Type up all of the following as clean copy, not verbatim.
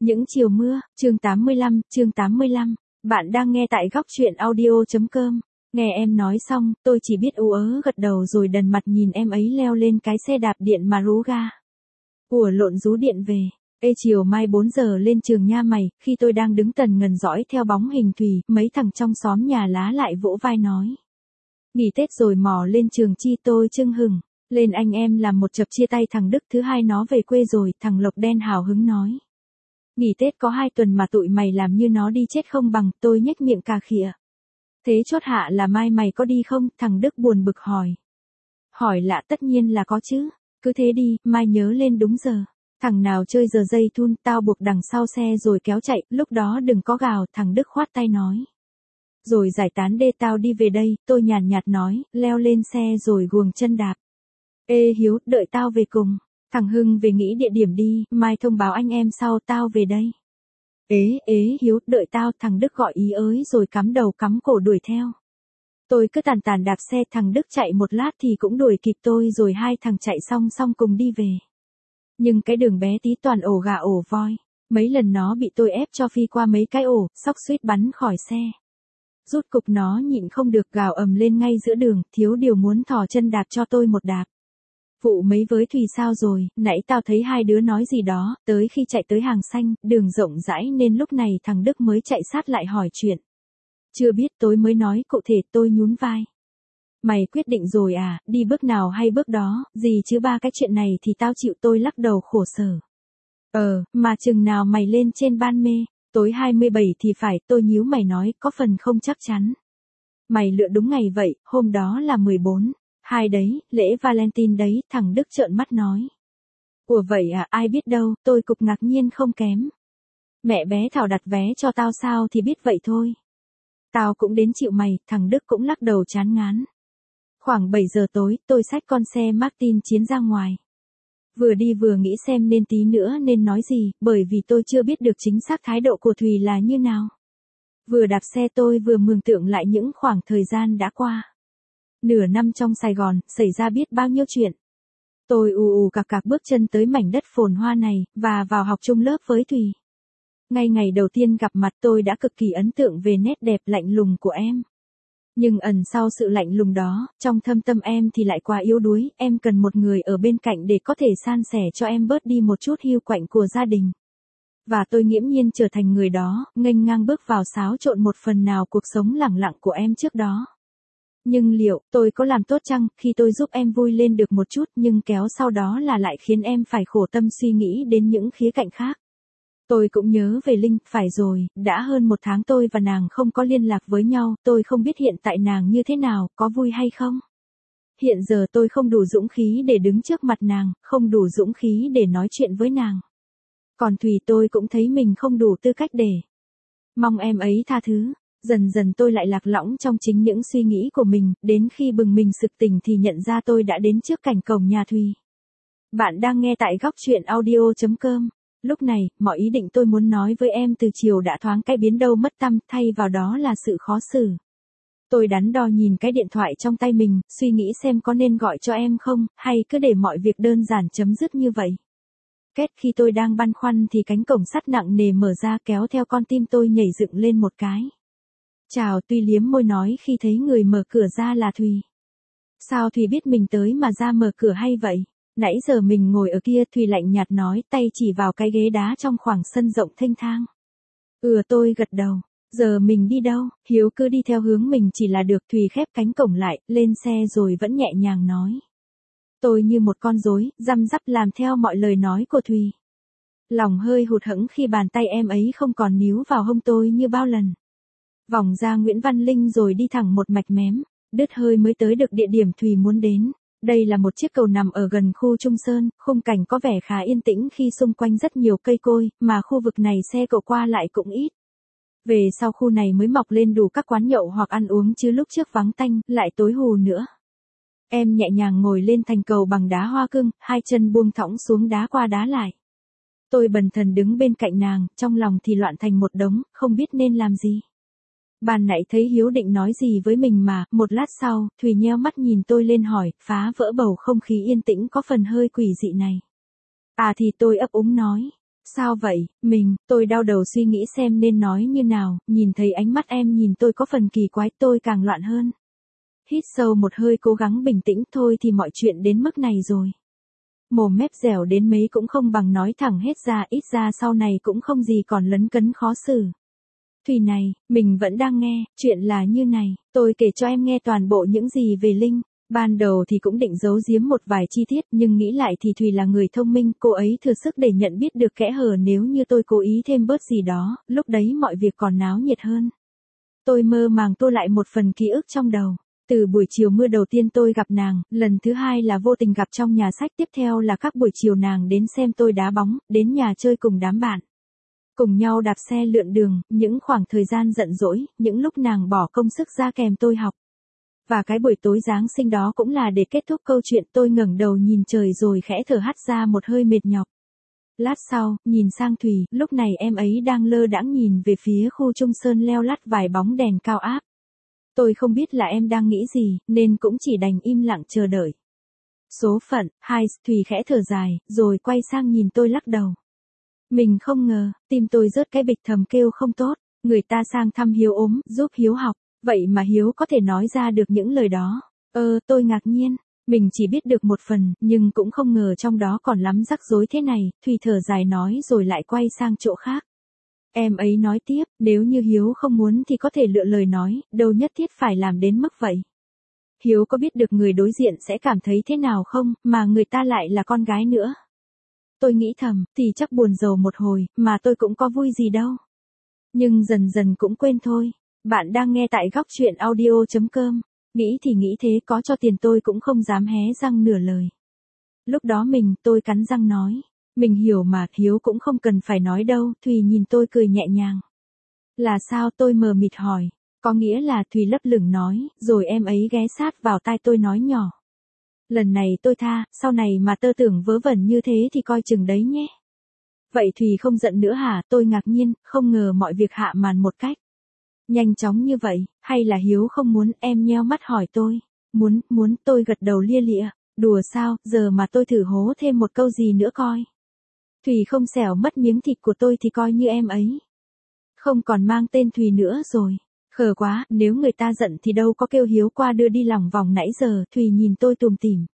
Những chiều mưa, chương 85. Bạn đang nghe tại góc truyện audio.com. Nghe em nói xong, tôi chỉ biết ú ớ gật đầu rồi đần mặt nhìn em ấy leo lên cái xe đạp điện mà rú ga. Ủa lộn rú điện về. Ê chiều mai 4 giờ lên trường nha mày, khi tôi đang đứng tần ngần dõi theo bóng hình Thùy, mấy thằng trong xóm nhà lá lại vỗ vai nói. Nghỉ Tết rồi mò lên trường chi tôi chưng hừng. Lên anh em làm một chập chia tay thằng Đức thứ hai nó về quê rồi, thằng Lộc đen hào hứng nói. Nghỉ Tết có 2 tuần mà tụi mày làm như nó đi chết không bằng, tôi nhếch miệng cà khịa. Thế chốt hạ là mai mày có đi không, thằng Đức buồn bực hỏi. Hỏi lạ tất nhiên là có chứ, cứ thế đi, mai nhớ lên đúng giờ. Thằng nào chơi giờ dây thun, tao buộc đằng sau xe rồi kéo chạy, lúc đó đừng có gào, thằng Đức khoát tay nói. Rồi giải tán đê tao đi về đây, tôi nhàn nhạt nói, leo lên xe rồi guồng chân đạp. Ê Hiếu, đợi tao về cùng. Thằng Hưng về nghĩ địa điểm đi, mai thông báo anh em sau tao về đây. Ế Hiếu, đợi tao, thằng Đức gọi ý ới rồi cắm đầu cắm cổ đuổi theo. Tôi cứ tàn tàn đạp xe, thằng Đức chạy một lát thì cũng đuổi kịp tôi rồi hai thằng chạy song cùng đi về. Nhưng cái đường bé tí toàn ổ gà ổ voi, mấy lần nó bị tôi ép cho phi qua mấy cái ổ, xóc suýt bắn khỏi xe. Rút cục nó nhịn không được gào ầm lên ngay giữa đường, thiếu điều muốn thò chân đạp cho tôi một đạp. Vụ mấy với Thùy sao rồi, nãy tao thấy hai đứa nói gì đó, tới khi chạy tới hàng xanh, đường rộng rãi nên lúc này thằng Đức mới chạy sát lại hỏi chuyện. Chưa biết tôi mới nói cụ thể tôi nhún vai. Mày quyết định rồi à, đi bước nào hay bước đó, gì chứ ba cái chuyện này thì tao chịu, tôi lắc đầu khổ sở. Mà chừng nào mày lên trên Ban Mê, tối 27 thì phải, tôi nhíu mày nói, có phần không chắc chắn. Mày lựa đúng ngày vậy, hôm đó là 14. Hai đấy, lễ Valentine đấy, thằng Đức trợn mắt nói. Ủa vậy à, ai biết đâu, tôi cục ngạc nhiên không kém. Mẹ bé Thảo đặt vé cho tao sao thì biết vậy thôi. Tao cũng đến chịu mày, thằng Đức cũng lắc đầu chán ngán. Khoảng 7 giờ tối, tôi xách con xe Martin Chiến ra ngoài. Vừa đi vừa nghĩ xem nên tí nữa nên nói gì, bởi vì tôi chưa biết được chính xác thái độ của Thùy là như nào. Vừa đạp xe tôi vừa mường tượng lại những khoảng thời gian đã qua. Nửa năm trong Sài Gòn, xảy ra biết bao nhiêu chuyện. Tôi ù cạc bước chân tới mảnh đất phồn hoa này, và vào học chung lớp với Thùy. Ngay ngày đầu tiên gặp mặt tôi đã cực kỳ ấn tượng về nét đẹp lạnh lùng của em. Nhưng ẩn sau sự lạnh lùng đó, trong thâm tâm em thì lại quá yếu đuối, em cần một người ở bên cạnh để có thể san sẻ cho em bớt đi một chút hiu quạnh của gia đình. Và tôi nghiễm nhiên trở thành người đó, nghênh ngang bước vào xáo trộn một phần nào cuộc sống lẳng lặng của em trước đó. Nhưng liệu, tôi có làm tốt chăng, khi tôi giúp em vui lên được một chút nhưng kéo sau đó là lại khiến em phải khổ tâm suy nghĩ đến những khía cạnh khác. Tôi cũng nhớ về Linh, phải rồi, đã hơn 1 tháng tôi và nàng không có liên lạc với nhau, tôi không biết hiện tại nàng như thế nào, có vui hay không. Hiện giờ tôi không đủ dũng khí để đứng trước mặt nàng, không đủ dũng khí để nói chuyện với nàng. Còn Thùy tôi cũng thấy mình không đủ tư cách để mong em ấy tha thứ. Dần dần tôi lại lạc lõng trong chính những suy nghĩ của mình, đến khi bừng mình sực tỉnh thì nhận ra tôi đã đến trước cổng cổng nhà Thùy. Bạn đang nghe tại góc truyện audio.com. Lúc này, mọi ý định tôi muốn nói với em từ chiều đã thoáng cái biến đâu mất tăm, thay vào đó là sự khó xử. Tôi đắn đo nhìn cái điện thoại trong tay mình, suy nghĩ xem có nên gọi cho em không, hay cứ để mọi việc đơn giản chấm dứt như vậy. Kết khi tôi đang băn khoăn thì cánh cổng sắt nặng nề mở ra kéo theo con tim tôi nhảy dựng lên một cái. Chào, Tuy liếm môi nói khi thấy người mở cửa ra là Thùy. Sao Thùy biết mình tới mà ra mở cửa hay vậy? Nãy giờ mình ngồi ở kia, Thùy lạnh nhạt nói, tay chỉ vào cái ghế đá trong khoảng sân rộng thênh thang. Tôi gật đầu. Giờ mình đi đâu? Hiếu cứ đi theo hướng mình chỉ là được. Thùy khép cánh cổng lại, lên xe rồi vẫn nhẹ nhàng nói. Tôi như một con rối, răm rắp làm theo mọi lời nói của Thùy. Lòng hơi hụt hẫng khi bàn tay em ấy không còn níu vào hông tôi như bao lần. Vòng ra Nguyễn Văn Linh rồi đi thẳng một mạch mém, đứt hơi mới tới được địa điểm Thùy muốn đến. Đây là một chiếc cầu nằm ở gần khu Trung Sơn, khung cảnh có vẻ khá yên tĩnh khi xung quanh rất nhiều cây cối, mà khu vực này xe cộ qua lại cũng ít. Về sau khu này mới mọc lên đủ các quán nhậu hoặc ăn uống chứ lúc trước vắng tanh, lại tối hù nữa. Em nhẹ nhàng ngồi lên thành cầu bằng đá hoa cương, hai chân buông thõng xuống đá qua đá lại. Tôi bần thần đứng bên cạnh nàng, trong lòng thì loạn thành một đống, không biết nên làm gì. Ban nãy thấy Hiếu định nói gì với mình mà, một lát sau, Thùy nheo mắt nhìn tôi lên hỏi, phá vỡ bầu không khí yên tĩnh có phần hơi quỷ dị này. À thì tôi ấp úng nói, Sao vậy, tôi đau đầu suy nghĩ xem nên nói như nào, nhìn thấy ánh mắt em nhìn tôi có phần kỳ quái, tôi càng loạn hơn. Hít sâu một hơi cố gắng bình tĩnh, thôi thì mọi chuyện đến mức này rồi. Mồm mép dẻo đến mấy cũng không bằng nói thẳng hết ra, ít ra sau này cũng không gì còn lấn cấn khó xử. Thùy này, mình vẫn đang nghe, chuyện là như này, tôi kể cho em nghe toàn bộ những gì về Linh. Ban đầu thì cũng định giấu giếm một vài chi tiết, nhưng nghĩ lại thì Thùy là người thông minh, cô ấy thừa sức để nhận biết được kẽ hở, nếu như tôi cố ý thêm bớt gì đó, lúc đấy mọi việc còn náo nhiệt hơn. Tôi mơ màng tua lại một phần ký ức trong đầu. Từ buổi chiều mưa đầu tiên tôi gặp nàng, lần thứ hai là vô tình gặp trong nhà sách, tiếp theo là các buổi chiều nàng đến xem tôi đá bóng, đến nhà chơi cùng đám bạn. Cùng nhau đạp xe lượn đường, những khoảng thời gian giận dỗi, những lúc nàng bỏ công sức ra kèm tôi học. Và cái buổi tối Giáng sinh đó cũng là để kết thúc câu chuyện, tôi ngẩng đầu nhìn trời rồi khẽ thở hắt ra một hơi mệt nhọc. Lát sau, nhìn sang Thùy, lúc này em ấy đang lơ đãng nhìn về phía khu Trung Sơn leo lắt vài bóng đèn cao áp. Tôi không biết là em đang nghĩ gì, nên cũng chỉ đành im lặng chờ đợi. Số phận, hai, Thùy khẽ thở dài, rồi quay sang nhìn tôi lắc đầu. Mình không ngờ, tim tôi rớt cái bịch, thầm kêu không tốt, người ta sang thăm Hiếu ốm, giúp Hiếu học, vậy mà Hiếu có thể nói ra được những lời đó. Tôi ngạc nhiên, mình chỉ biết được một phần, nhưng cũng không ngờ trong đó còn lắm rắc rối thế này, Thùy thở dài nói rồi lại quay sang chỗ khác. Em ấy nói tiếp, nếu như Hiếu không muốn thì có thể lựa lời nói, đâu nhất thiết phải làm đến mức vậy. Hiếu có biết được người đối diện sẽ cảm thấy thế nào không, mà người ta lại là con gái nữa. Tôi nghĩ thầm, thì chắc buồn rầu một hồi, mà tôi cũng có vui gì đâu. Nhưng dần dần cũng quên thôi. Bạn đang nghe tại góc truyện audio.com. Nghĩ thì nghĩ thế, có cho tiền tôi cũng không dám hé răng nửa lời. Lúc đó tôi cắn răng nói. Mình hiểu mà, Hiếu cũng không cần phải nói đâu. Thùy nhìn tôi cười nhẹ nhàng. Là sao, tôi mờ mịt hỏi. Có nghĩa là, Thùy lấp lửng nói, rồi em ấy ghé sát vào tai tôi nói nhỏ. Lần này tôi tha, sau này mà tơ tưởng vớ vẩn như thế thì coi chừng đấy nhé. Vậy Thùy không giận nữa hả? Tôi ngạc nhiên, không ngờ mọi việc hạ màn một cách nhanh chóng như vậy, hay là Hiếu không muốn? Em nheo mắt hỏi tôi. Muốn, tôi gật đầu lia lịa. Đùa sao, giờ mà tôi thử hố thêm một câu gì nữa coi. Thùy không xẻo mất miếng thịt của tôi thì coi như em ấy không còn mang tên Thùy nữa rồi. Khờ quá, nếu người ta giận thì đâu có kêu Hiếu qua đưa đi lòng vòng nãy giờ. Thùy nhìn tôi tủm tỉm.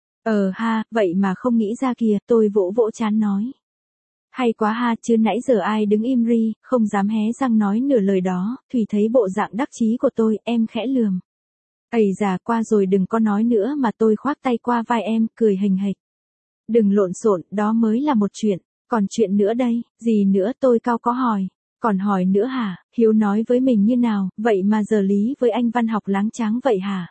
Ha, vậy mà không nghĩ ra kìa, tôi vỗ vỗ trán nói. Hay quá ha, chứ nãy giờ ai đứng im ri, không dám hé răng nói nửa lời đó. Thùy thấy bộ dạng đắc chí của tôi, em khẽ lườm. Ây già, qua rồi đừng có nói nữa, mà tôi khoác tay qua vai em, cười hình hịch. Đừng lộn xộn, đó mới là một chuyện, còn chuyện nữa đây, gì nữa? Tôi cau có hỏi. Còn hỏi nữa hả? Hiếu nói với mình như nào, vậy mà giờ lý với anh văn học láng tráng vậy hả?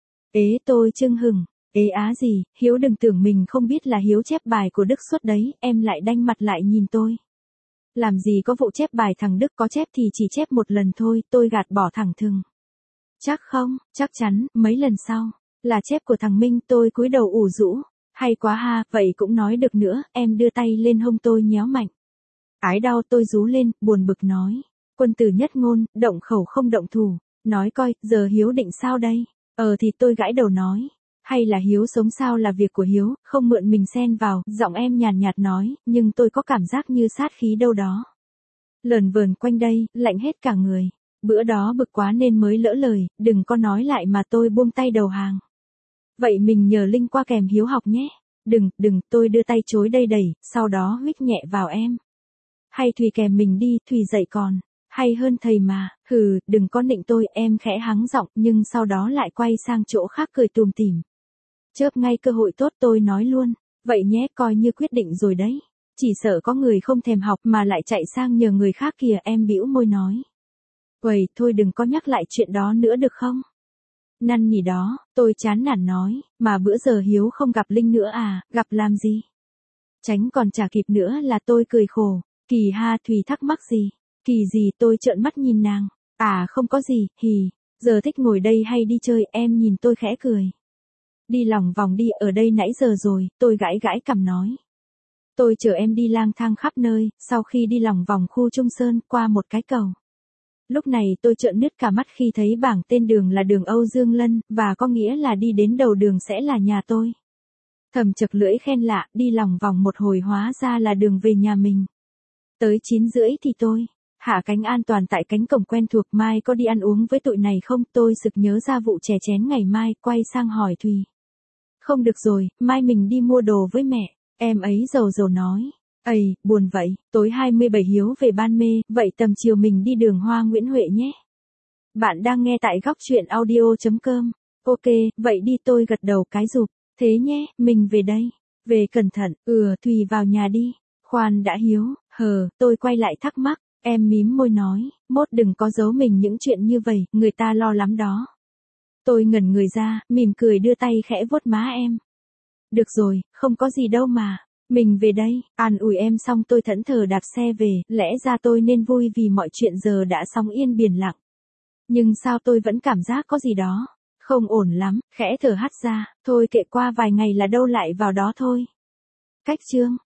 Tôi chưng hửng. Á gì, Hiếu đừng tưởng mình không biết là Hiếu chép bài của Đức suốt đấy. Em lại đanh mặt lại nhìn tôi. Làm gì có vụ chép bài thằng Đức, có chép thì chỉ chép một lần thôi. Tôi gạt bỏ thẳng thừng. Chắc không, chắc chắn, mấy lần sau là chép của thằng Minh. Tôi cúi đầu ủ rũ. Hay quá ha, vậy cũng nói được nữa. Em đưa tay lên hông tôi nhéo mạnh. Ái đau, tôi rú lên, buồn bực nói. Quân tử nhất ngôn, động khẩu không động thủ. Nói coi, giờ Hiếu định sao đây? Thì tôi gãi đầu nói. Hay là Hiếu sống sao là việc của Hiếu, không mượn mình xen vào. Giọng em nhàn nhạt nói, nhưng tôi có cảm giác như sát khí đâu đó lờn vờn quanh đây, lạnh hết cả người. Bữa đó bực quá nên mới lỡ lời, đừng có nói lại mà tôi buông tay đầu hàng. Vậy mình nhờ Linh qua kèm Hiếu học nhé. Đừng, tôi đưa tay chối đây đẩy, sau đó huých nhẹ vào em. Hay Thùy kèm mình đi, Thùy dạy còn hay hơn thầy mà. Đừng có nịnh tôi, em khẽ hắng giọng, nhưng sau đó lại quay sang chỗ khác cười tùm tìm. Chớp ngay cơ hội tốt, tôi nói luôn. Vậy nhé, coi như quyết định rồi đấy. Chỉ sợ có người không thèm học mà lại chạy sang nhờ người khác kìa. Em bĩu môi nói. Uầy, thôi đừng có nhắc lại chuyện đó nữa được không? Năn nỉ đó, tôi chán nản nói. Mà bữa giờ Hiếu không gặp Linh nữa à, gặp làm gì? Tránh còn chả kịp nữa là tôi cười khổ. Kỳ ha, Thùy thắc mắc gì? Kỳ gì? Tôi trợn mắt nhìn nàng. Không có gì, hì. Giờ thích ngồi đây hay đi chơi? Em nhìn tôi khẽ cười. Đi lòng vòng đi, ở đây nãy giờ rồi. Tôi gãi gãi cằm nói. Tôi chở em đi lang thang khắp nơi. Sau khi đi lòng vòng khu Trung Sơn, qua một cái cầu. Lúc này tôi trợn nứt cả mắt khi thấy bảng tên đường là đường Âu Dương Lân, và có nghĩa là đi đến đầu đường sẽ là nhà tôi. Thầm chật lưỡi khen lạ, đi lòng vòng một hồi hóa ra là đường về nhà mình. Tới 9 rưỡi thì tôi hạ cánh an toàn tại cánh cổng quen thuộc. Mai có đi ăn uống với tụi này không? Tôi sực nhớ ra vụ chè chén ngày mai, quay sang hỏi Thùy. Không được rồi, mai mình đi mua đồ với mẹ. Em ấy rầu rầu nói. Ây, buồn vậy, tối 27 Hiếu về Ban Mê, vậy tầm chiều mình đi đường Hoa Nguyễn Huệ nhé. Bạn đang nghe tại góc truyện audio.com. Ok, vậy đi, tôi gật đầu cái rụp. Thế nhé, mình về đây. Về cẩn thận. Thùy vào nhà đi. Khoan đã Hiếu. Tôi quay lại thắc mắc. Em mím môi nói, mốt đừng có giấu mình những chuyện như vậy, người ta lo lắm đó. Tôi ngẩn người ra, mỉm cười đưa tay khẽ vuốt má em. Được rồi, không có gì đâu mà. Mình về đây. An ủi em xong tôi thẫn thờ đạp xe về, lẽ ra tôi nên vui vì mọi chuyện giờ đã sóng yên biển lặng. Nhưng sao tôi vẫn cảm giác có gì đó không ổn lắm, khẽ thở hắt ra, thôi kệ, qua vài ngày là đâu lại vào đó thôi. Cách chương